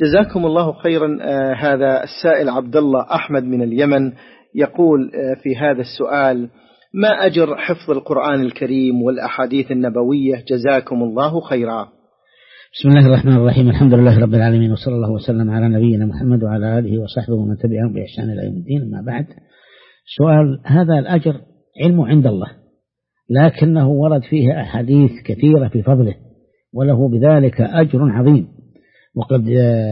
جزاكم الله خيرا. هذا السائل عبد الله أحمد من اليمن يقول في هذا السؤال: ما أجر حفظ القرآن الكريم والأحاديث النبوية؟ جزاكم الله خيرا. بسم الله الرحمن الرحيم، الحمد لله رب العالمين، وصلى الله وسلم على نبينا محمد وعلى آله وصحبه ومن تبعهم بإحسان إلى يوم الدين. أما بعد، سؤال هذا الأجر علمه عند الله، لكنه ورد فيه أحاديث كثيرة في فضله، وله بذلك أجر عظيم. وقد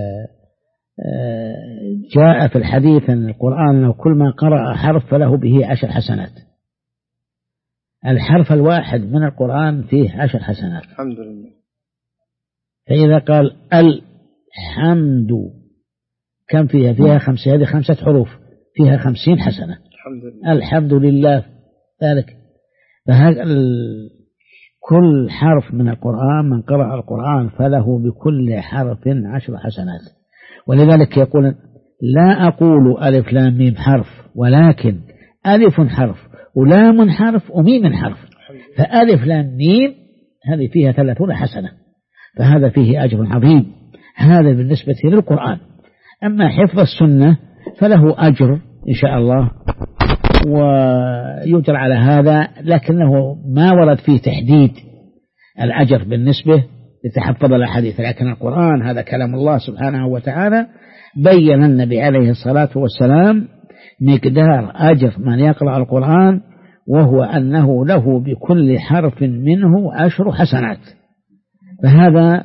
جاء في الحديث أن القرآن لو كل ما قرأ حرف فله به 10 حسنات. الحرف الواحد من القرآن فيه 10 حسنات. الحمد لله. فإذا قال الحمد كم فيها؟ فيها 5، هذه 5 حروف فيها 50 حسنة. الحمد لله. الحمد لله ذلك. فهذا كل حرف من القرآن من قرأ القرآن فله بكل حرف 10 حسنات. ولذلك يقول: لا أقول ألف لام ميم حرف، ولكن ألف حرف ولام حرف وميم حرف، فألف لام ميم هذه فيها 30 حسنة، فهذا فيه أجر عظيم. هذا بالنسبة للقرآن. أما حفظ السنة فله أجر إن شاء الله ويجر على هذا، لكنه ما ورد فيه تحديد الأجر بالنسبة لتحفظ الأحاديث. لكن القرآن هذا كلام الله سبحانه وتعالى، بين النبي عليه الصلاة والسلام مقدار أجر من يقرأ القرآن، وهو أنه له بكل حرف منه 10 حسنات. فهذا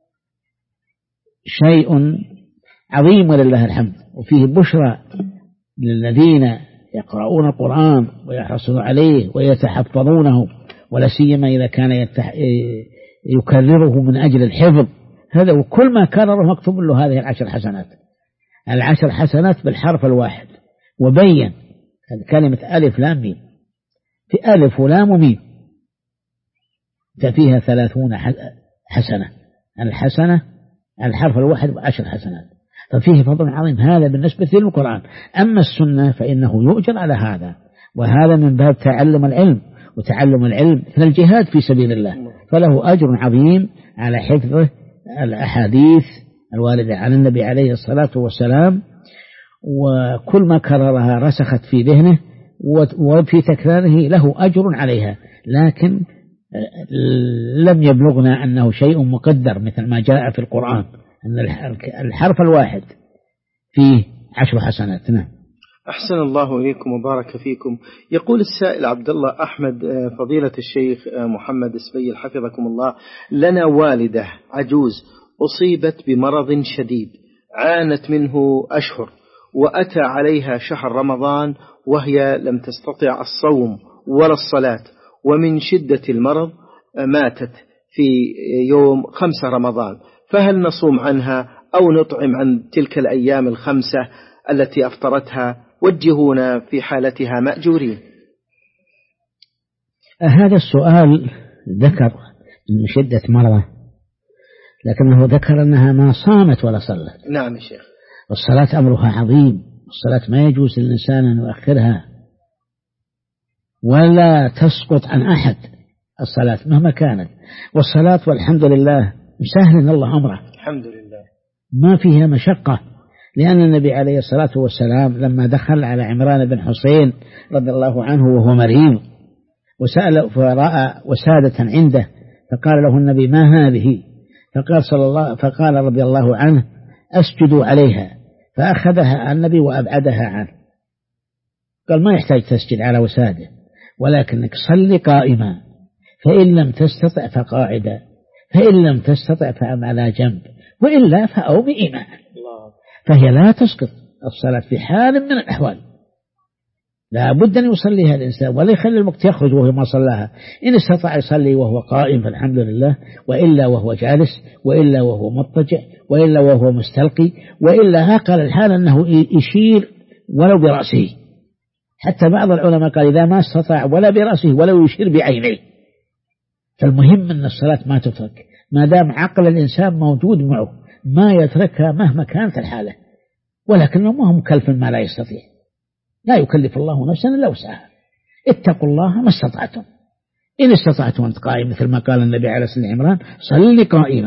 شيء عظيم ولله الحمد، وفيه بشرى للذين يقرؤون القرآن ويحرصون عليه ويتحفظونه، ولا سيما إذا كان يكرره من أجل الحفظ. هذا وكل ما كرره مكتوب له هذه 10 حسنات. 10 حسنات بالحرف الواحد. وبين كلمة ألف لام ميم، في ألف ولام وميم ففيها 30 حسنة. الحسنة الحرف الواحد 10 حسنات، ففيه فضل عظيم. هذا بالنسبة للقرآن. أما السنة فإنه يؤجر على هذا، وهذا من باب تعلم العلم، وتعلم العلم من الجهاد في سبيل الله، فله أجر عظيم على حفظ الأحاديث الواردة عن النبي عليه الصلاة والسلام، وكل ما كررها رسخت في ذهنه، وفي تكراره له أجر عليها. لكن لم يبلغنا أنه شيء مقدر مثل ما جاء في القرآن أن الحرف الواحد فيه 10 حسنات. نعم. أحسن الله إليكم وبارك فيكم. يقول السائل عبد الله أحمد: فضيلة الشيخ محمد السبيل حفظكم الله، لنا والدة عجوز أصيبت بمرض شديد عانت منه أشهر، وأتى عليها شهر رمضان وهي لم تستطع الصوم ولا الصلاة، ومن شدة المرض ماتت في يوم 5 رمضان، فهل نصوم عنها أو نطعم عن تلك الأيام 5 التي أفطرتها؟ وجهونا في حالتها مأجورين. هذا السؤال ذكر من شدة مرضه، لكنه ذكر أنها ما صامت ولا صلت. نعم يا شيخ. والصلاة أمرها عظيم، والصلاة ما يجوز للإنسان أن يؤخرها ولا تسقط عن أحد الصلاة مهما كانت. والصلاة والحمد لله سهل الله أمره، الحمد لله، ما فيها مشقة. لأن النبي عليه الصلاة والسلام لما دخل على عمران بن حسين رضي الله عنه وهو مريض وسأل فرأى وسادة عنده، فقال له النبي: ما هذه؟ فقال رضي الله عنه: أسجدوا عليها. فأخذها النبي وأبعدها عنه، قال: ما يحتاج تسجد على وسادة، ولكنك صل قائما، فإن لم تستطع فقاعدا، فإن لم تستطع فعلى جنب، وإلا فأوم إيمان. فهي لا تسقط الصلاة في حال من الأحوال، لا بد أن يصليها الإنسان ولا يخلي الوقت يخرج وهو ما صلاها. إن استطاع يصلي وهو قائم فالحمد لله، وإلا وهو جالس، وإلا وهو مضطجع، وإلا وهو مستلقي، وإلا أقل الحال أنه يشير ولو برأسه. حتى بعض العلماء قال: إذا ما استطاع ولا برأسه ولو يشير بعينيه. فالمهم أن الصلاة ما تترك ما دام عقل الإنسان موجود معه، ما يتركها مهما كانت الحالة، ولكنه ما هو مكلف ما لا يستطيع. لا يكلف الله نفسا إلا وسعها. اتقوا الله ما استطعتم، إن استطعتم أن تقائم، مثل ما قال النبي عليه الصلاة والسلام: صل قائما،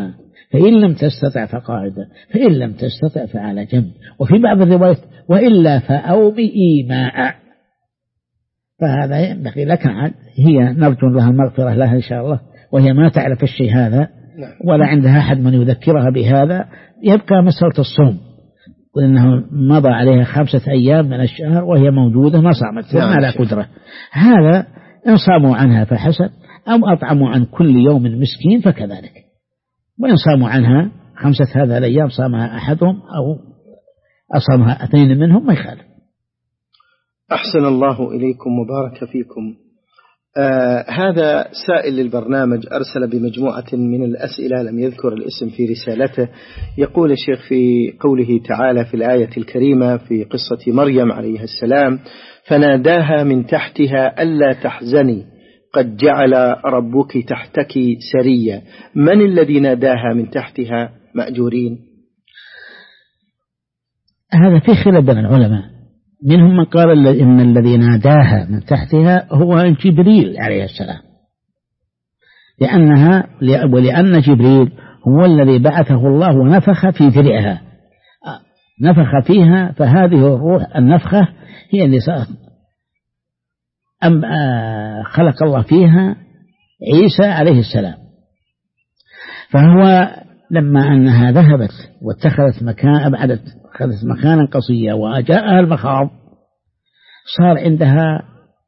فإن لم تستطع فقاعدا، فإن لم تستطع فعلى جنب. وفي بعض الروايات وإلا فأومئ ماء. فهذا ينبغي لك عاد، هي نرجو لها المغفرة لها إن شاء الله، وهي ما تعرف الشيء هذا ولا عندها أحد من يذكرها بهذا. يبقى مسألة الصوم، وإنه مضى عليها 5 أيام من الشهر وهي موجودة ما صامت ما لا قدرة. هذا إن صاموا عنها فحسب، أو أطعموا عن كل يوم مسكين فكذلك. وإن صاموا عنها 5 هذه الأيام صامها أحدهم أو أصامها 2 منهم ما يخالف. أحسن الله إليكم وبارك فيكم. هذا سائل للبرنامج أرسل بمجموعة من الأسئلة، لم يذكر الاسم في رسالته. يقول الشيخ في قوله تعالى في الآية الكريمة في قصة مريم عليه السلام: فناداها من تحتها ألا تحزني قد جعل ربك تحتك سريا، من الذي ناداها من تحتها مأجورين؟ هذا في خلاف بين العلماء، منهم من قال إن الذي ناداها من تحتها هو جبريل عليه السلام، ولأن جبريل هو الذي بعثه الله ونفخ في ذرعها، نفخ فيها، فهذه الروح النفخة هي اللي خلق الله فيها عيسى عليه السلام. فهو لما أنها ذهبت واتخذت أخذت مكانا قصيا وجاءها المخاض، صار عندها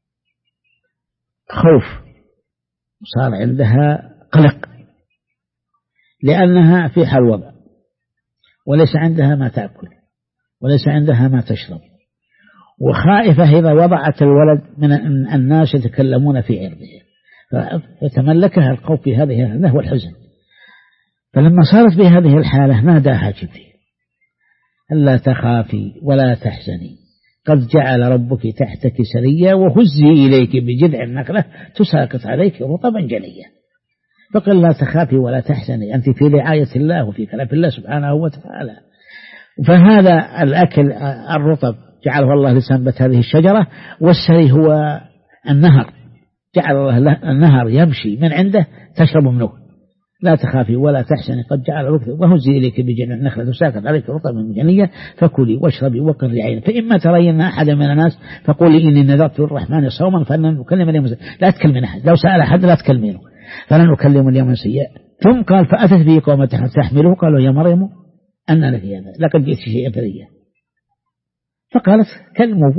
خوف، صار عندها قلق، لأنها في حال وضع وليس عندها ما تأكل وليس عندها ما تشرب، وخائفة إذا وضعت الولد من الناس يتكلمون في عرضه، فتملكها الخوف في هذه الحالة والحزن. فلما صارت بهذه الحالة ناداها جبريل: ألا تخافي ولا تحزني قد جعل ربك تحتك سريا وهزي إليك بجذع النخلة تساقط عليك رطبا جنيا. فقال: لا تخافي ولا تحزني، أنت في رعاية الله وفي كنف الله سبحانه وتعالى. فهذا الأكل الرطب جعله الله لسنبت هذه الشجرة، والسري هو النهر، جعل الله النهر يمشي من عنده تشرب منه. لا تخافي ولا تحزني قد جعل ربك وهزي إليك بجذع النخلة تساقط عليك رطبا جنيا فكلي واشربي وقري عينك، فإما ترين أحدا من الناس فقولي إني نذرت للرحمن صوما فلن أكلم اليوم إنسيا. لا تكلمين أحد، لو سأل أحد لا تكلمينه، فلن أكلم اليوم إنسيا. ثم قال: فأتت به قوم تحمله قالوا: يا مريم أن لك هذا لقد جئت شيئا فريا. فقالت: كلمه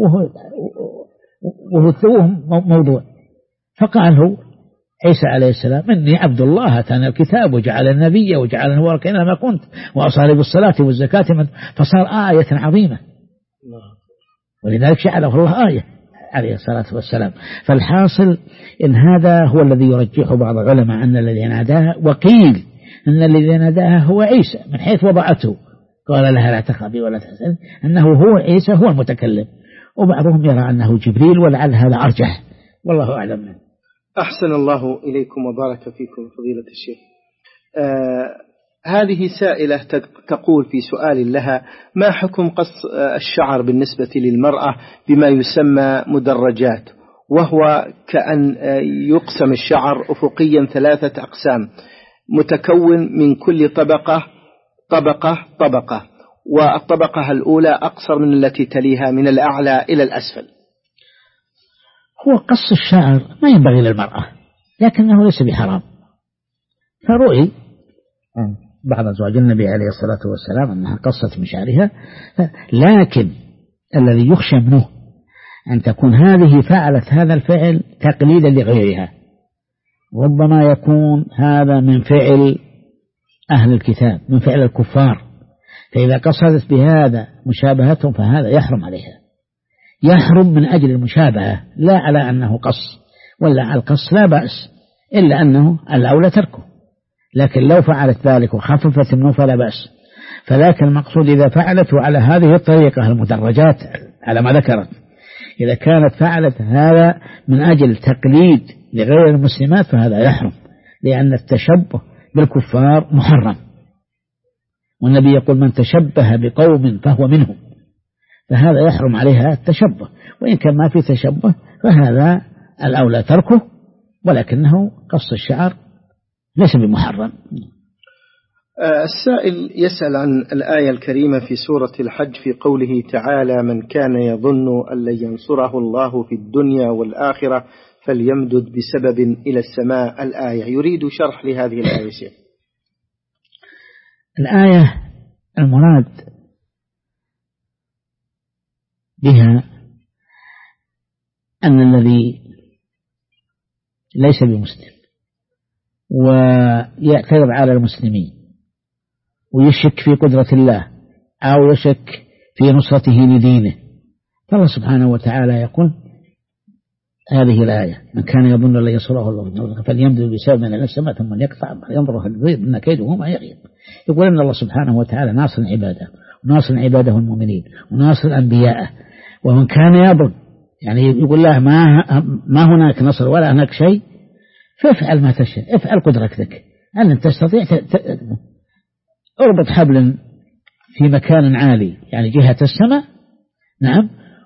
وهو موضوع. فقال هو عيسى عليه السلام: إني عبد الله آتاني الكتاب وجعل النبي وجعل نورا أينما كنت وأوصاني بالصلاة والزكاة، فصار آية عظيمة، ولذلك جعله الله آية عليه الصلاة والسلام. فالحاصل إن هذا هو الذي يرجح بعض العلماء أن الذي ناداها، وقيل أن الذي ناداها هو عيسى من حيث وضعته، قال لها: لا تخافي ولا تحزني، أنه هو عيسى هو المتكلم. وبعضهم يرى أنه جبريل، ولعل هذا أرجح، والله أعلم. أحسن الله إليكم وبارك فيكم فضيلة الشيخ. هذه سائلة تقول في سؤال لها: ما حكم قص الشعر بالنسبة للمرأة بما يسمى مدرجات، وهو كأن يقسم الشعر أفقيا 3 أقسام متكون من كل طبقة، والطبقة الأولى أقصر من التي تليها من الأعلى إلى الأسفل. هو قص الشعر ما ينبغي للمرأة، لكنه ليس بحرام. فروي بعض أزواج النبي عليه الصلاة والسلام أنها قصت من شعرها، لكن الذي يخشى منه أن تكون هذه فعلت هذا الفعل تقليدا لغيرها، ربما يكون هذا من فعل أهل الكتاب، من فعل الكفار، فإذا قصدت بهذا مشابهتهم فهذا يحرم عليها، يحرم من أجل المشابهة، لا على أنه قص، ولا على القص لا بأس، إلا أنه الأولى تركه. لكن لو فعلت ذلك وخففت منه فلا بأس. فلكن المقصود إذا فعلته على هذه الطريقة المدرجات على ما ذكرت، إذا كانت فعلت هذا من أجل تقليد لغير المسلمات فهذا يحرم، لأن التشبه بالكفار محرم، والنبي يقول: من تشبه بقوم فهو منهم، فهذا يحرم عليها التشبه. وإن كان ما في تشبه فهذا الأولى تركه، ولكنه قص الشعر ليس بمحرم. السائل يسأل عن الآية الكريمة في سورة الحج في قوله تعالى: من كان يظن أن لن ينصره الله في الدنيا والآخرة فليمدد بسبب إلى السماء. الآية يريد شرح لهذه الآية شيخ. الآية المراد بها أن الذي ليس بمسلم ويعترض على المسلمين ويشك في قدرة الله أو يشك في نصرته لدينه، فالله سبحانه وتعالى يقول هذه الآية: من كان يظن أن ينصره الله فليمدد بسبب من السماء ثم يقطع ينظر هل يغيب إن كيده ما يغيب. يقول أن الله سبحانه وتعالى ناصر عباده وناصر عباده المؤمنين وناصر أنبياءه. ومن كان يظن يعني يقول له ما هناك نصر ولا هناك شيء، فافعل ما تشاء، افعل قدرتك أن تستطيع اربط حبل في مكان عالي يعني جهة السماء، نعم،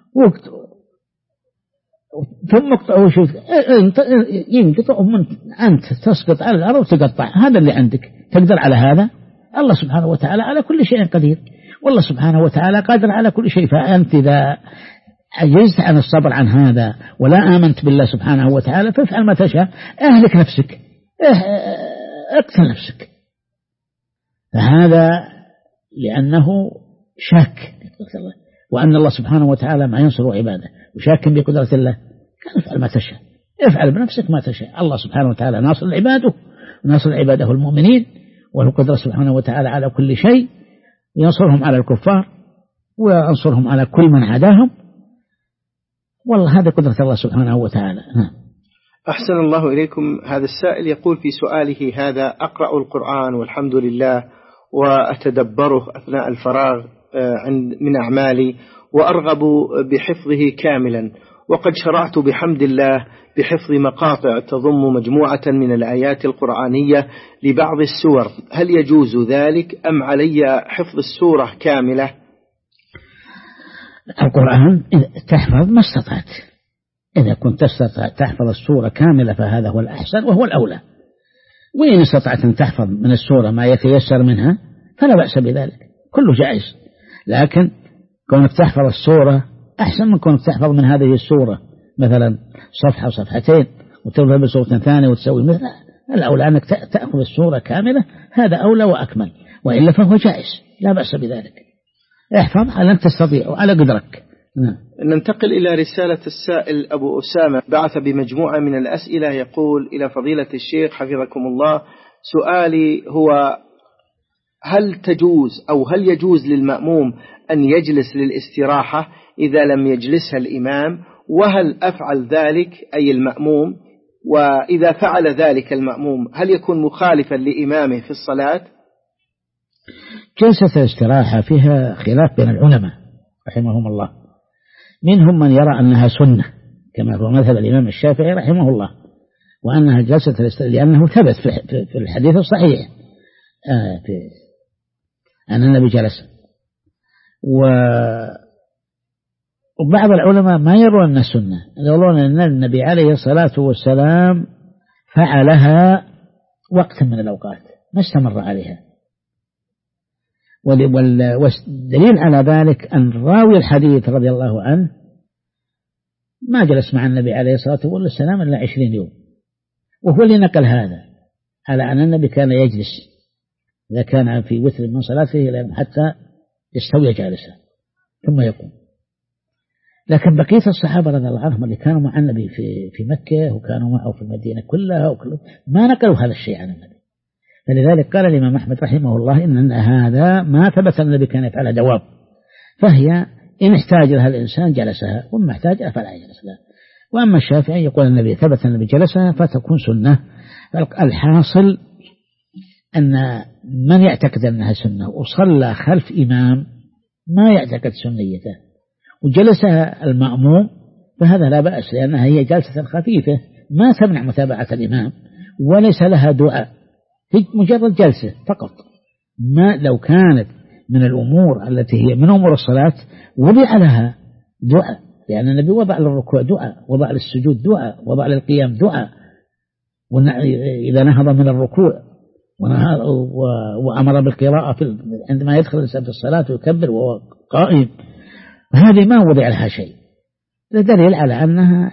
ثم اقطعه، شوف ينقطع أنت تسقط على الأرض وتقطع، هذا اللي عندك، تقدر على هذا؟ الله سبحانه وتعالى على كل شيء قدير، والله سبحانه وتعالى قادر على كل شيء. فأنت إذا عجزت عن الصبر عن هذا ولا آمنت بالله سبحانه وتعالى فافعل ما تشاء، أهلك نفسك، اقتل نفسك. فهذا لأنه شاك وأن الله سبحانه وتعالى ما ينصر عباده وشاك بقدرة الله، افعل ما تشاء، افعل بنفسك ما تشاء. الله سبحانه وتعالى ناصر عباده وناصر عباده المؤمنين، وله قدرة سبحانه وتعالى على كل شيء، ينصرهم على الكفار وينصرهم على كل من عاداهم، والله هذا قدرة الله سبحانه وتعالى. أحسن الله إليكم. هذا السائل يقول في سؤاله هذا: أقرأ القرآن والحمد لله وأتدبره أثناء الفراغ من أعمالي وأرغب بحفظه كاملا، وقد شرعت بحمد الله بحفظ مقاطع تضم مجموعة من الآيات القرآنية لبعض السور، هل يجوز ذلك أم علي حفظ السورة كاملة؟ القرآن تحفظ ما استطعت، إذا كنت تستطيع تحفظ السورة كاملة فهذا هو الأحسن وهو الأولى، وإن استطعت أن تحفظ من السورة ما يتيسر منها فلا بأس بذلك، كله جائز. لكن كونك تحفظ السورة أحسن من كونك تحفظ من هذه السورة مثلا صفحة وصفحتين وتذهب بسورة ثانية وتسوي مثل، الأولى أنك تأخذ السورة كاملة، هذا أولى وأكمل، وإلا فهو جائز لا بأس بذلك. احفظ على أن تستطيع وعلى قدرك. ننتقل إلى رسالة السائل أبو أسامة، بعث بمجموعة من الأسئلة، يقول: إلى فضيلة الشيخ حفظكم الله، سؤالي هو: هل يجوز للمأموم أن يجلس للاستراحة إذا لم يجلسها الإمام؟ وهل أفعل ذلك أي المأموم؟ وإذا فعل ذلك المأموم هل يكون مخالفا لإمامه في الصلاة؟ جلسة الاستراحة فيها خلاف بين العلماء رحمهم الله، منهم من يرى أنها سنة كما هو مذهب الإمام الشافعي رحمه الله، وأنها جلسة الاستراحة لأنه ثبت في الحديث الصحيح أن النبي جلس. وبعض العلماء ما يرون أنها سنة، يقولون أن النبي عليه الصلاة والسلام فعلها وقتا من الأوقات ما استمر عليها، والدليل على ذلك أن راوي الحديث رضي الله عنه ما جلس مع النبي عليه الصلاة والسلام إلا 20 يوم، وهو اللي نقل هذا على أن النبي كان يجلس إذا كان في وتر من صلاته حتى يستوي جالسا ثم يقوم. لكن بقية الصحابة رضي الله عنهم اللي كانوا مع النبي في مكة وكانوا معه في المدينة كلها ما نقلوا هذا الشيء عن النبي، فلذلك قال الإمام أحمد رحمه الله إن هذا ما ثبت أن النبي كان يفعلها دواب، فهي إن احتاج لها الإنسان جلسها وما احتاج فلا يجلس لها. وأما الشافعي يقول النبي ثبت أن النبي جلسها فتكون سنة. الحاصل أن من يعتقد أنها سنة وصلى خلف إمام ما يعتقد سنيته وجلسها المأموم فهذا لا بأس، لأنها هي جلسة خفيفة ما تمنع متابعة الإمام وليس لها دعاء، هي مجرد جلسة فقط. ما لو كانت من الأمور التي هي من أمور الصلاة وضع لها دعاء، لأن النبي وضع للركوع دعاء، وضع للسجود دعاء، وضع للقيام دعاء، إذا نهض من الركوع وأمر بالقراءة عندما يدخل الإنسان في الصلاة ويكبر وهو قائم. هذه ما وضع لها شيء، دليل على أنها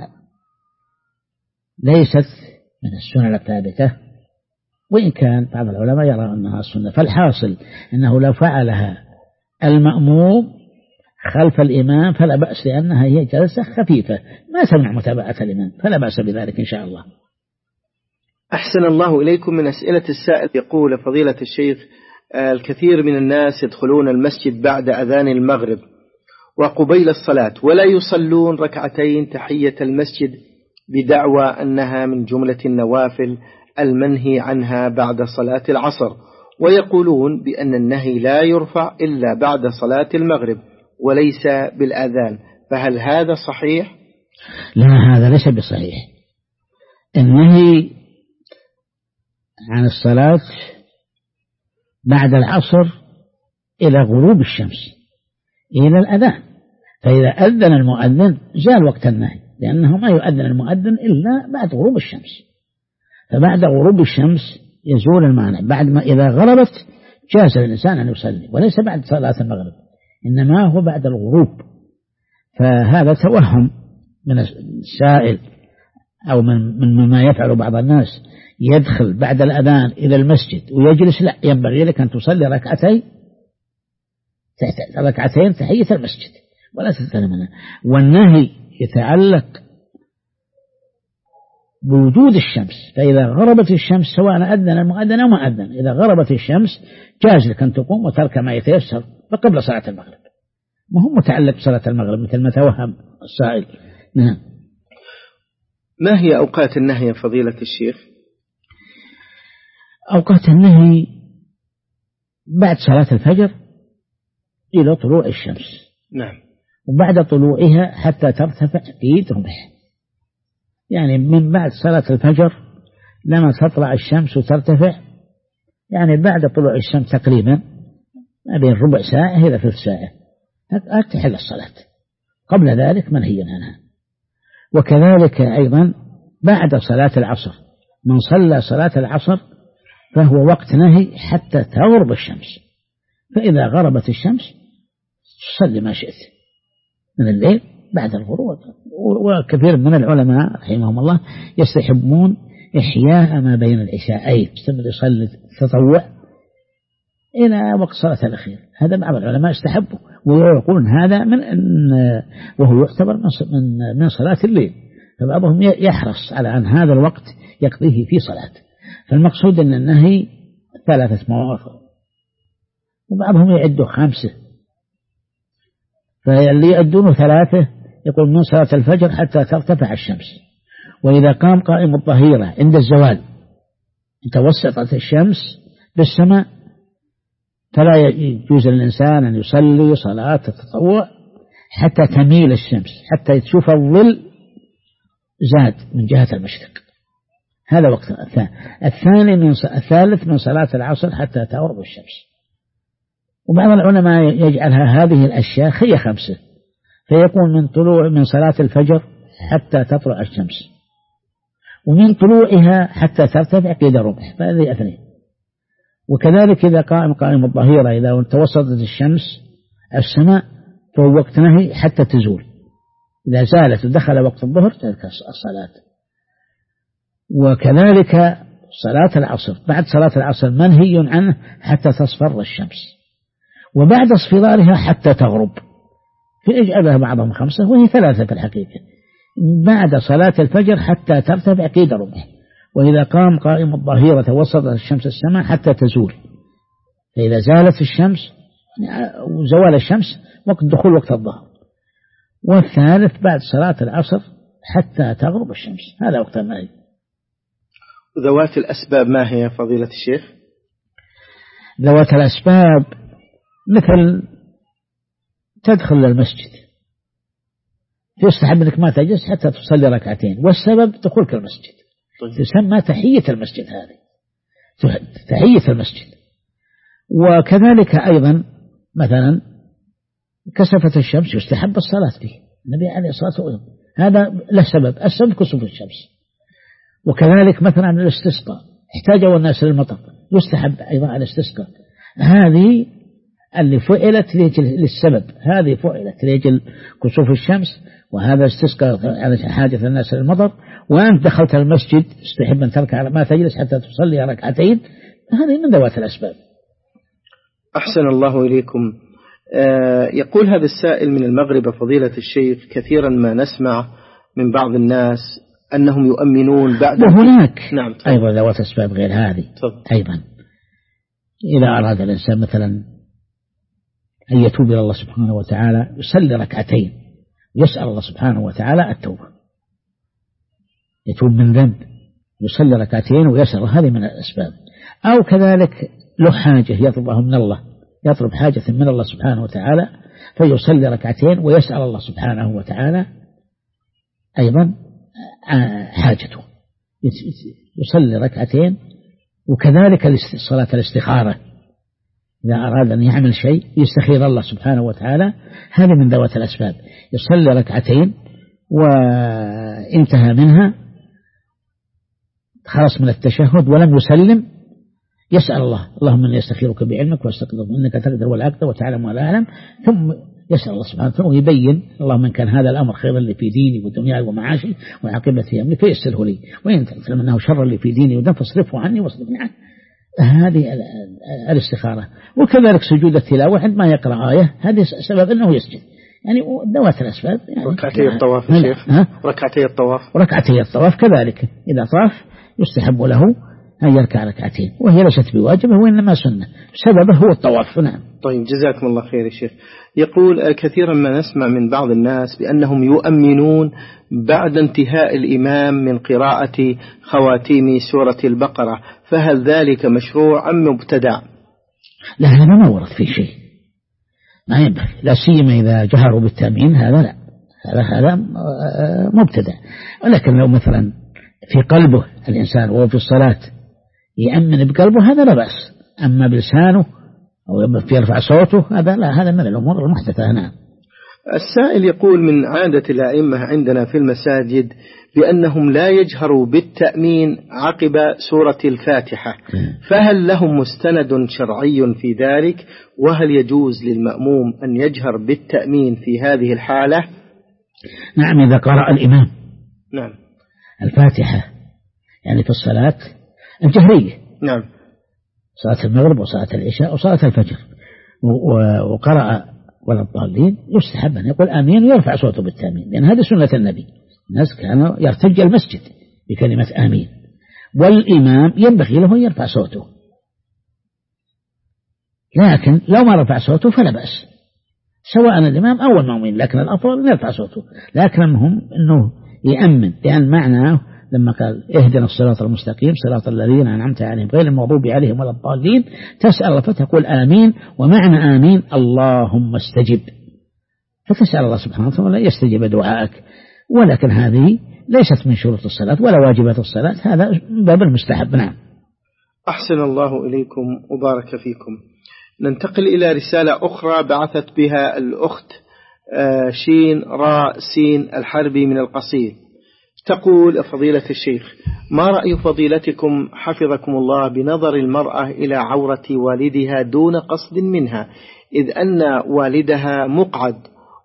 ليست من السنة الثابتة، وإن كان بعض العلماء يرى أنها سنة. فالحاصل أنه لو فعلها المأموم خلف الإمام فلا بأس، لأنها هي جلسة خفيفة ما تمنع متابعة الإمام، فلا بأس بذلك إن شاء الله. أحسن الله إليكم. من أسئلة السائل يقول: فضيلة الشيخ، الكثير من الناس يدخلون المسجد بعد أذان المغرب وقبيل الصلاة ولا يصلون ركعتين تحية المسجد بدعوى أنها من جملة النوافل المنهي عنها بعد صلاة العصر، ويقولون بأن النهي لا يرفع إلا بعد صلاة المغرب وليس بالأذان، فهل هذا صحيح؟ لا، هذا ليس بصحيح. النهي عن الصلاة بعد العصر إلى غروب الشمس إلى الأذان، فإذا أذن المؤذن زال وقت النهي، لأنه ما يؤذن المؤذن إلا بعد غروب الشمس، فبعد غروب الشمس يزول المانع. بعد ما إذا غربت جاز للإنسان أن يصلي، وليس بعد صلاة المغرب، إنما هو بعد الغروب. فهذا توهم من السائل أو مما يفعل بعض الناس، يدخل بعد الأذان إلى المسجد ويجلس. لا، ينبغي لك أن تصلي ركعتين تحية المسجد ولا تتكلم منها. والنهي يتعلق بوجود الشمس، فإذا غربت الشمس سواء أذن المؤذن أو ما أذن، إذا غربت الشمس جاز لك أن تقوم وترك ما يتيسر فقبل صلاة المغرب، ما هو متعلق بصلاة المغرب مثل ما توهم السائل. نعم. ما هي أوقات النهي يا فضيلة الشيخ؟ أوقات النهي بعد صلاة الفجر إلى طلوع الشمس. نعم. وبعد طلوعها حتى ترتفع قيد رمح، يعني من بعد صلاة الفجر لما تطلع الشمس وترتفع، يعني بعد طلوع الشمس تقريبا ما بين ربع ساعة إلى ثلث ساعة تحل الصلاة، قبل ذلك منهي عنها. وكذلك أيضا بعد صلاة العصر، من صلى صلاة العصر فهو وقت نهي حتى تغرب الشمس، فإذا غربت الشمس صلي ما شئت من الليل بعد الغروب. وكثير من العلماء رحمهم الله يستحبون إحياء ما بين العشاءين، يصلي التطوع إلى وقت صلاة الأخير. هذا بعض العلماء استحبوا، ويقولون هذا وهو يعتبر من صلاة الليل، فبعضهم يحرص على أن هذا الوقت يقضيه في صلاة. فالمقصود أن النهي 3 مواقف، وبعضهم يعدوا 5، فاللي يعدونه 3 يقول من صلاة الفجر حتى ترتفع الشمس، وإذا قام قائم الظهيرة عند الزوال توسطت الشمس بالسماء فلا يجوز للإنسان أن يصلي صلاة التطوع حتى تميل الشمس، حتى تشوف الظل زاد من جهة المشرق. هذا وقت الثالث من صلاة العصر حتى تغرب الشمس. وبعض العلماء يجعلها هذه الأشياء هي 5، فيكون من صلاة الفجر حتى تطلع الشمس، ومن طلوعها حتى ترتفع قيد رمح، فهذه 2. وكذلك إذا قائم الظهيرة إذا توسطت الشمس السماء فهو وقت نهي حتى تزول، إذا زالت ودخل وقت الظهر تلك الصلاة. وكذلك صلاة العصر بعد صلاة العصر منهي عنه حتى تصفر الشمس، وبعد اصفرارها حتى تغرب، فيجعلها بعضهم 5 وهي 3 في الحقيقة. بعد صلاة الفجر حتى ترتفع قيد رمح، وإذا قام قائم الظهيرة وسط الشمس السماء حتى تزول، فإذا زالت الشمس وزوال الشمس وقت دخول وقت الظهر. والثالث بعد صلاة العصر حتى تغرب الشمس، هذا وقت النهي. ذوات الأسباب ما هي فضيلة الشيخ؟ ذوات الأسباب مثل تدخل للمسجد يستحب أنك ما تجلس حتى تصلي ركعتين، والسبب دخولك المسجد تسمى تحية المسجد، هذه تحية المسجد. وكذلك أيضا مثلا كسفت الشمس يستحب الصلاة فيه، النبي عليه الصلاة والسلام هذا له سبب، السبب كسوف الشمس. وكذلك مثلا الاستسقاء احتاجوا الناس للمطر يستحب أيضا الاستسقاء. هذه اللي فعلت للسبب، هذه فعلت لأجل كسوف الشمس، وهذا استسقاء على حاجة الناس للمطر. وأنت دخلت المسجد استحب أن تركع ما تجلس حتى تصلي ركعتين، هذه من ذوات الأسباب. أحسن الله إليكم. يقول هذا السائل من المغرب فضيلة الشيخ: كثيرا ما نسمع من بعض الناس أنهم يؤمنون بعد وهناك نعم أيضا ذوات أسباب غير هذه أيضا. إذا أراد الإنسان مثلا أن يتوب إلى الله سبحانه وتعالى يصلي ركعتين يسأل الله سبحانه وتعالى التوبة، يتوب من ذنب يصلي ركعتين ويسأل، هذه من الأسباب. أو كذلك له حاجة يطلبها من الله، يطلب حاجة من الله سبحانه وتعالى فيصلي ركعتين ويسأل الله سبحانه وتعالى أيضا حاجته، يصلي ركعتين. وكذلك صلاة الاستخارة، إذا أراد أن يعمل شيء يستخير الله سبحانه وتعالى، هذه من ذوات الأسباب. يصلي ركعتين وانتهى منها خلص من التشهد ولم يسلم، يسأل الله: اللهم إني أستخيرك بعلمك واستقدرك إنك تقدر ولا أقدر وتعلم ولا أعلم. ثم يسأل الله سبحانه وتعالى ويبين: اللهم إن كان هذا الأمر خيرا لي في ديني ودنياي ومعاشي وعاقبة أمري فيسره لي، وإن تعلم أنه شر لي في ديني ودنياي فاصرفه عني واصرفني عنه. هذه الاستخارة. وكذلك سجود التلاوة عندما يقرأ آية، هذه سبب أنه يسجد، يعني ذوات الأسباب. يعني ركعتي الطواف يا شيخ، ركعتي الطواف كذلك إذا طاف يستحب له أن يركع ركعتين، وهي ليست بواجبة وإنما سنة، سببه هو الطواف. نعم. طيب جزاكم الله خير يا شيخ. يقول: كثيرا ما نسمع من بعض الناس بأنهم يؤمنون بعد انتهاء الإمام من قراءة خواتيم سورة البقرة، فهل ذلك مشروع أم مبتدع؟ لا، هذا ما ورد في شيء، ما ينبغي، لا سيما إذا جهروا بالتأمين، هذا لا، هذا مبتدع. ولكن لو مثلا في قلبه الإنسان وهو في الصلاة يأمن بقلبه، هذا لا بأس. أما بلسانه أو يرفع صوته، هذا لا، هذا من الأمور المحدثة. نعم. السائل يقول: من عادة الأئمة عندنا في المساجد بأنهم لا يجهروا بالتأمين عقب سورة الفاتحة، فهل لهم مستند شرعي في ذلك؟ وهل يجوز للمأموم أن يجهر بالتأمين في هذه الحالة؟ نعم، إذا قرأ الإمام نعم الفاتحة يعني في الصلاة الجهرية، نعم، صلاة المغرب وصلاة العشاء وصلاة الفجر، وقرأ ولا الضالين، يستحب أن يقول آمين ويرفع صوته بالتأمين، لأن هذه سنة النبي. الناس كانوا يرتج المسجد بكلمة آمين، والإمام ينبغي له أن يرفع صوته، لكن لو ما رفع صوته فلا بأس، سواء الإمام أو المأمومين، لكن الأفضل أن يرفع صوته. لكن المهم أنه يأمن، لأن معناه لما قال: اهدنا الصراط المستقيم صراط الذين أنعمت عليهم غير المغضوب عليهم ولا الضالين، تسأل فتقول آمين، ومعنى آمين اللهم استجب، فتسأل الله سبحانه وتعالى يستجيب دعائك. ولكن هذه ليست من شروط الصلاة ولا واجبات الصلاة، هذا باب المستحب. نعم. أحسن الله إليكم وبارك فيكم. ننتقل إلى رسالة أخرى بعثت بها الأخت شين راء سين الحربي من القصيم. تقول: فضيلة الشيخ، ما رأي فضيلتكم حفظكم الله بنظر المرأة إلى عورة والدها دون قصد منها، إذ أن والدها مقعد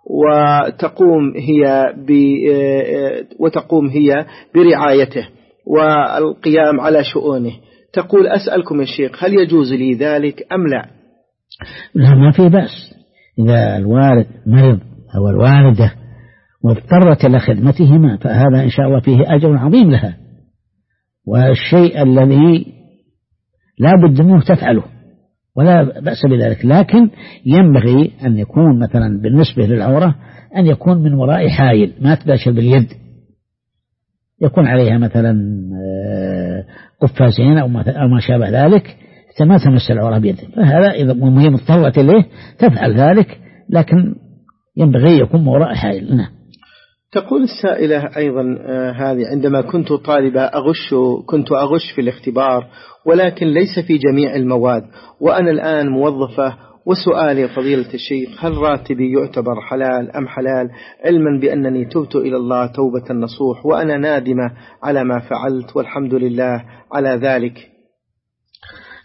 وتقوم هي برعايته والقيام على شؤونه؟ تقول: أسألكم يا شيخ، هل يجوز لي ذلك أم لا؟ لا، ما في بأس. إذا الوالد مرض أو الوالدة واضطرت إلى خدمتهما فهذا إن شاء الله فيه أجر عظيم لها، والشيء الذي لا بد منه تفعله ولا بأس بذلك. لكن ينبغي أن يكون مثلا بالنسبة للعورة أن يكون من وراء حائل، ما تباشر باليد، يكون عليها مثلا قفازين أو ما شابه ذلك، ما تمس العورة بيده، فهذا إذا هي مضطرة إليه تفعل ذلك، لكن ينبغي يكون من وراء حائل. نعم. تقول السائلة أيضا: هذه عندما كنت طالبة كنت أغش في الاختبار، ولكن ليس في جميع المواد، وأنا الآن موظفة، وسؤالي فضيلة الشيخ: هل راتبي يعتبر حلال أم حلال، علما بأنني تبت إلى الله توبة نصوح، وأنا نادمة على ما فعلت والحمد لله على ذلك؟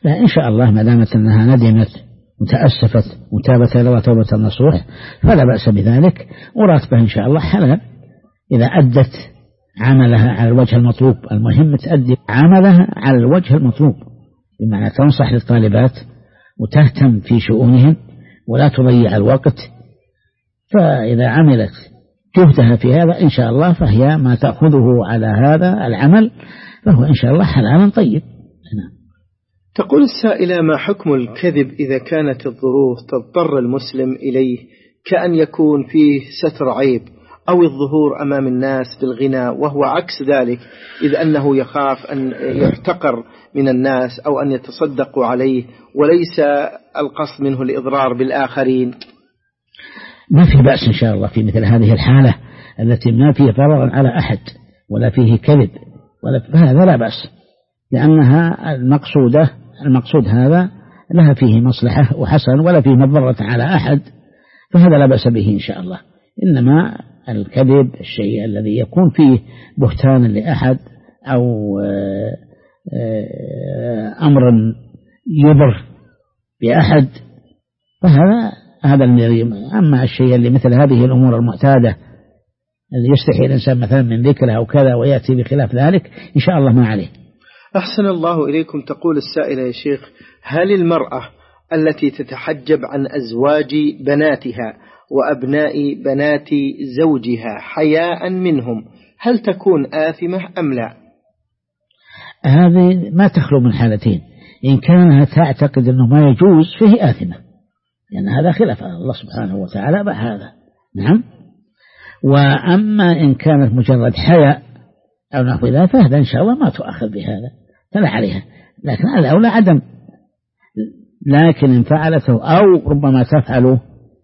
لا إن شاء الله ما دامت أنها ندمت وتأسفت وتابت إلى الله توبة النصوح فلا بأس بذلك، وراتبها إن شاء الله حلال إذا أدت عملها على الوجه المطلوب. المهم تؤدي عملها على الوجه المطلوب، بمعنى تنصح للطالبات وتهتم في شؤونهم ولا تضيع الوقت. فإذا عملت جهدها في هذا إن شاء الله فهي ما تأخذه على هذا العمل فهو إن شاء الله حلال طيب. تقول السائلة: ما حكم الكذب إذا كانت الظروف تضطر المسلم إليه، كأن يكون فيه ستر عيب أو الظهور أمام الناس بالغنى، وهو عكس ذلك إذ أنه يخاف أن يحتقر من الناس أو أن يتصدقوا عليه وليس القصد منه الإضرار بالآخرين؟ ما في بأس إن شاء الله في مثل هذه الحالة التي ما فيه ضرر على أحد ولا فيه كذب فهذا لا بأس، لأنها المقصود هذا لها فيه مصلحة وحسن ولا فيه مضرة على أحد، فهذا لا بأس به إن شاء الله. إنما الكذب الشيء الذي يكون فيه بهتان لأحد أو أمر يضر بأحد فهذا الذي. أما الشيء اللي مثل هذه الأمور المعتادة اللي يستحي الإنسان مثلا من ذكره أو كذا ويأتي بخلاف ذلك إن شاء الله ما عليه. أحسن الله إليكم. تقول السائلة: يا شيخ، هل المرأة التي تتحجب عن أزواج بناتها وأبناء بنات زوجها حياء منهم هل تكون آثمة أم لا؟ هذه ما تخلو من حالتين، إن كانت تعتقد أنه ما يجوز فهي آثمة، لأن هذا خلاف الله سبحانه وتعالى بهذا. نعم. وأما إن كانت مجرد حياء أو نحو ذلك فهذا إن شاء الله ما تؤخذ بهذا فلا عليها، لكن الأولى عدم. لكن إن فعلته أو ربما تفعله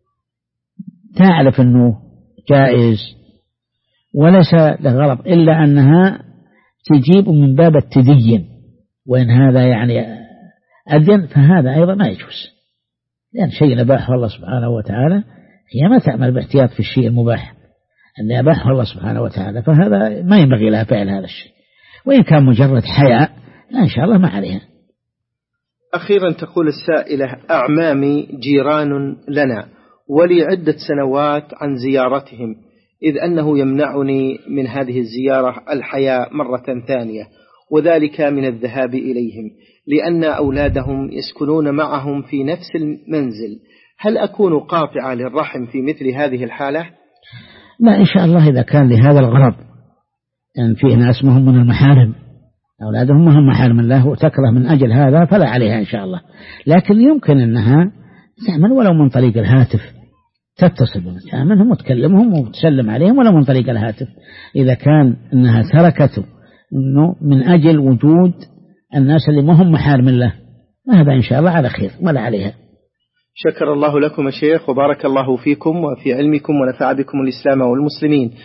تعرف أنه جائز وليس له غرض إلا أنها تجيب من باب التدين، وإن هذا يعني أدين فهذا أيضا ما يجوز، لأن شيء أباحه الله سبحانه وتعالى هي ما تعمل باحتياط في الشيء المباح اللي أباحه الله سبحانه وتعالى، فهذا ما ينبغي لها فعل هذا الشيء. وإن كان مجرد حياء لا إن شاء الله ما عليها. أخيرا تقول السائلة: أعمامي جيران لنا ولي عدة سنوات عن زيارتهم، إذ أنه يمنعني من هذه الزيارة الحياء مرة ثانية، وذلك من الذهاب إليهم لأن أولادهم يسكنون معهم في نفس المنزل. هل أكون قاطعة للرحم في مثل هذه الحالة؟ لا إن شاء الله إذا كان لهذا الغرض، يعني في ناس مهم من المحارم، أولادهم مهم محارم الله وتكره من أجل هذا فلا عليها إن شاء الله. لكن يمكن أنها تعمل ولو من طريق الهاتف، تتصل بهم وتكلمهم وتسلم عليهم ولو من طريق الهاتف، إذا كان أنها تركته إنه من أجل وجود الناس اللي مهم محارم الله، هذا إن شاء الله على خير ولا عليها. شكر الله لكم يا شيخ وبارك الله فيكم وفي علمكم ونفع بكم الإسلام والمسلمين.